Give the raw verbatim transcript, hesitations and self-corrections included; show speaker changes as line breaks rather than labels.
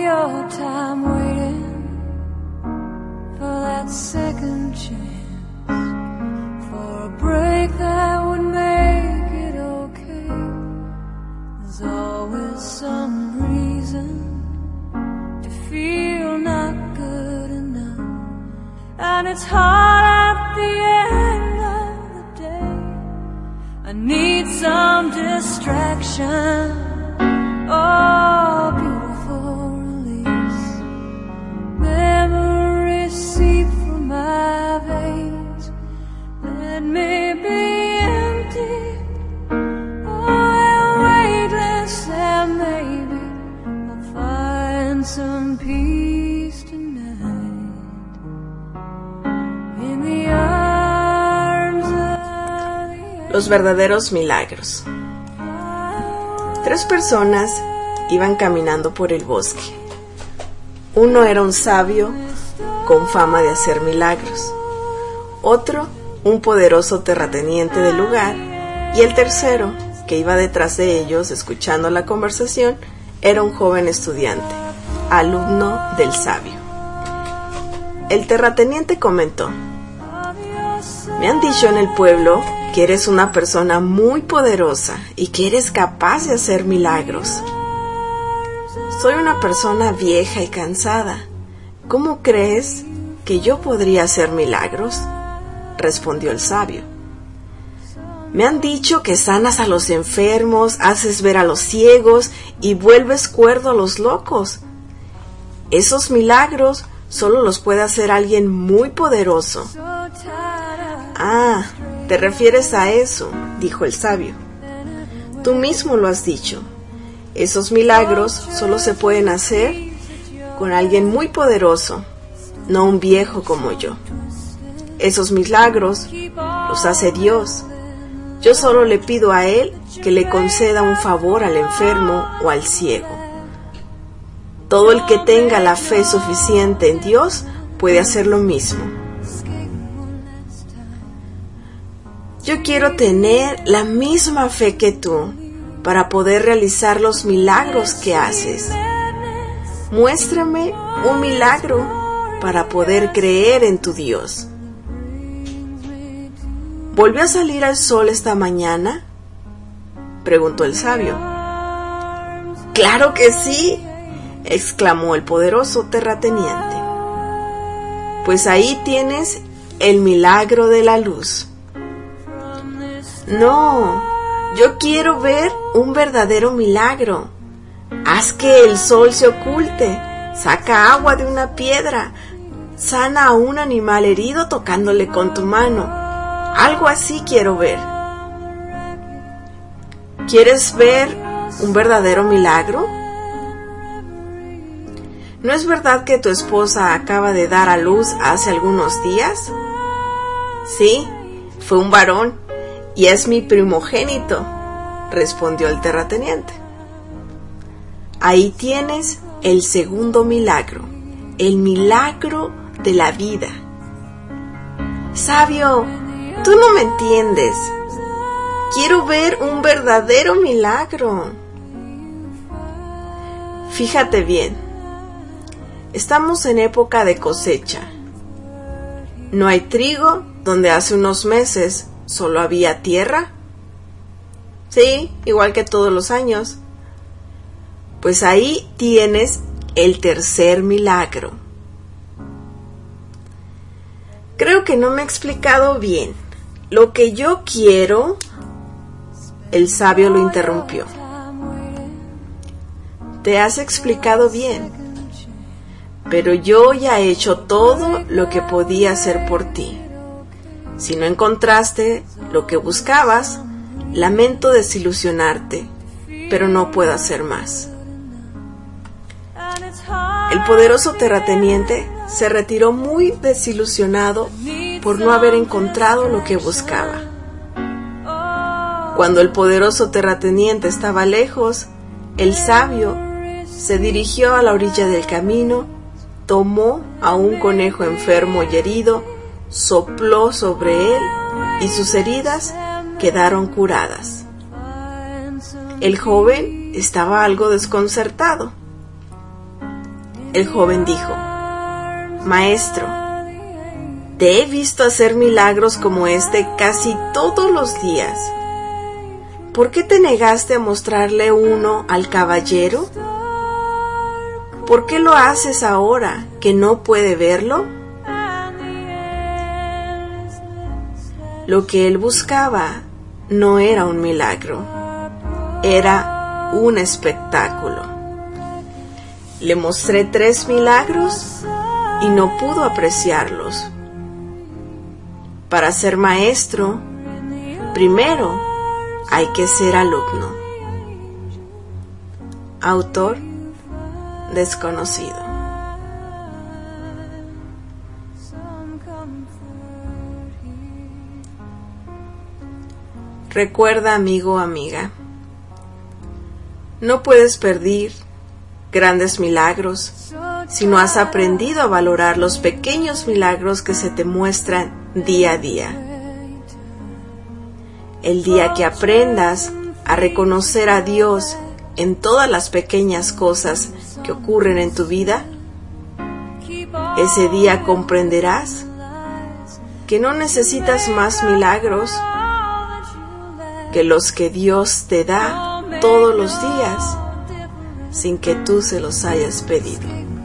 your time waiting for that second chance, for a break that would make it okay. There's always some reason to feel not good enough, and it's hard at the end of the day. I need some distraction, oh, beautiful release. Memories seep from my veins. Let me be empty, oh, weightless, and maybe I'll find some peace tonight in the arms of the
Los verdaderos milagros. Tres personas iban caminando por el bosque. Uno era un sabio con fama de hacer milagros, otro un poderoso terrateniente del lugar, y el tercero, que iba detrás de ellos escuchando la conversación, era un joven estudiante, alumno del sabio. El terrateniente comentó: me han dicho en el pueblo que eres una persona muy poderosa y que eres capaz de hacer milagros. Soy una persona vieja y cansada. ¿Cómo crees que yo podría hacer milagros?, respondió el sabio. Me han dicho que sanas a los enfermos, haces ver a los ciegos y vuelves cuerdo a los locos. Esos milagros solo los puede hacer alguien muy poderoso. Ah, ¿te refieres a eso?, dijo el sabio. Tú mismo lo has dicho. Esos milagros solo se pueden hacer con alguien muy poderoso, no un viejo como yo. Esos milagros los hace Dios. Yo solo le pido a Él que le conceda un favor al enfermo o al ciego. Todo el que tenga la fe suficiente en Dios puede hacer lo mismo. Yo quiero tener la misma fe que tú para poder realizar los milagros que haces. Muéstrame un milagro para poder creer en tu Dios. ¿Volvió a salir el sol esta mañana?, preguntó el sabio. ¡Claro que sí!, exclamó el poderoso terrateniente. Pues ahí tienes el milagro de la luz. No, yo quiero ver un verdadero milagro. Haz que el sol se oculte, saca agua de una piedra, sana a un animal herido tocándole con tu mano. Algo así quiero ver. ¿Quieres ver un verdadero milagro? ¿No es verdad que tu esposa acaba de dar a luz hace algunos días? Sí, fue un varón y es mi primogénito, respondió el terrateniente. Ahí tienes el segundo milagro, el milagro de la vida. Sabio, tú no me entiendes. Quiero ver un verdadero milagro. Fíjate bien. Estamos en época de cosecha. ¿No hay trigo donde hace unos meses solo había tierra? Sí, igual que todos los años. Pues ahí tienes el tercer milagro. Creo que no me he explicado bien. Lo que yo quiero... El sabio lo interrumpió. Te has explicado bien, pero yo ya he hecho todo lo que podía hacer por ti. Si no encontraste lo que buscabas, lamento desilusionarte, pero no puedo hacer más. El poderoso terrateniente se retiró muy desilusionado por no haber encontrado lo que buscaba. Cuando el poderoso terrateniente estaba lejos, el sabio se dirigió a la orilla del camino, tomó a un conejo enfermo y herido, sopló sobre él y sus heridas quedaron curadas. El joven estaba algo desconcertado. El joven dijo: Maestro, te he visto hacer milagros como este casi todos los días. ¿Por qué te negaste a mostrarle uno al caballero? ¿Por qué lo haces ahora que no puede verlo? Lo que él buscaba no era un milagro, era un espectáculo. Le mostré tres milagros y no pudo apreciarlos. Para ser maestro, primero hay que ser alumno. Autor desconocido. Recuerda, amigo o amiga, no puedes pedir grandes milagros si no has aprendido a valorar los pequeños milagros que se te muestran día a día. El día que aprendas a reconocer a Dios en todas las pequeñas cosas que ocurren en tu vida, ese día comprenderás que no necesitas más milagros que los que Dios te da todos los días sin que tú se los hayas pedido.